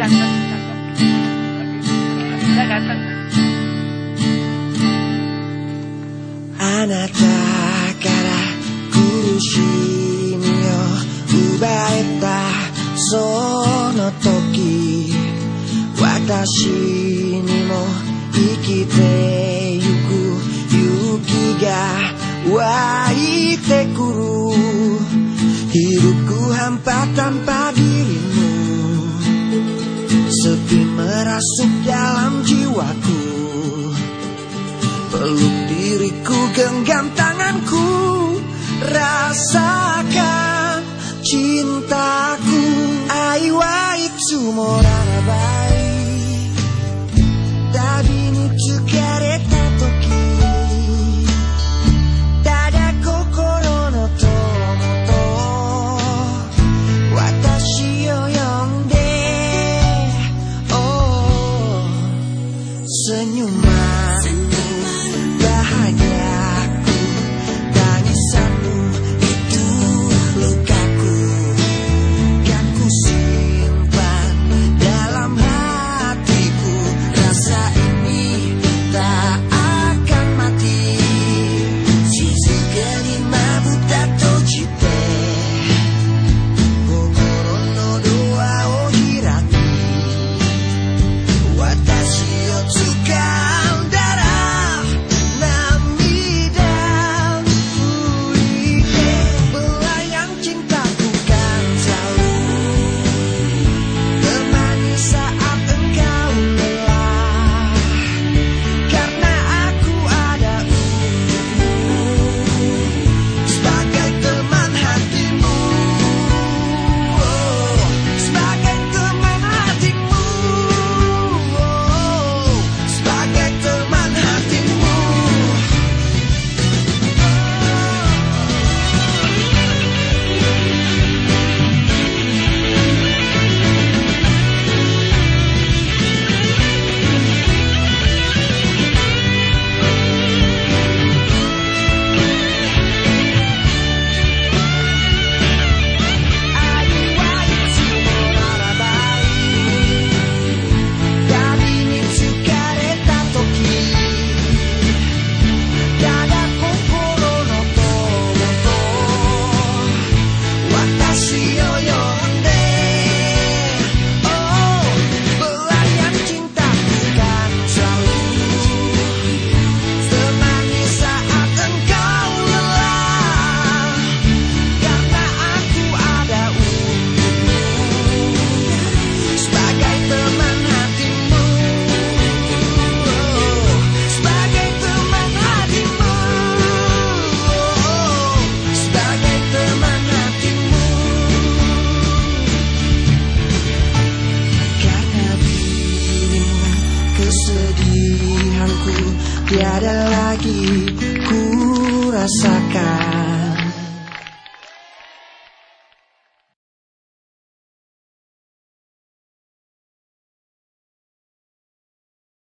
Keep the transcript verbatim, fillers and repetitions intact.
あなたから苦しみを奪えたその時、私にも生きてゆく勇気が湧いてくる。Hidupku hampa tanpa dirimu, sepi merasuk dalam jiwaku. Peluk diriku, genggam tanganku, rasakan cintaku. Ai waitsu morarabai, tabi ni tsukareta toki, tada kokoro no tomo to watashi o yonde. Oh, senyuman bahagiaku, tangisanmu itu lukaku, kan ku simpan dalam hatiku. Rasa ini tak akan mati. Shizuka ni mabuta tojite, kokoro no doa o hiraki, watashi o tsukandara namida furite. Belayang cintaku kan selalu temani saat engkau lelah, karena aku ada untukmu sebagai teman hatimu. Oh, sebagai teman hatimu. Oh, sebagai teman hatimu. Ai waitsu morarabai, tabi ni tsukareta toki, tada kokoro no tomo to watashi o yonde. Oh, belayang cintaku kan selalu temani saat engkau lelah, karena aku ada untukmu sebagai teman hatimu. Oh, sebagai teman hatimu. Oh, sebagai teman hatimu. Karena dirimu kesedihanku tiada lagi ku rasakan.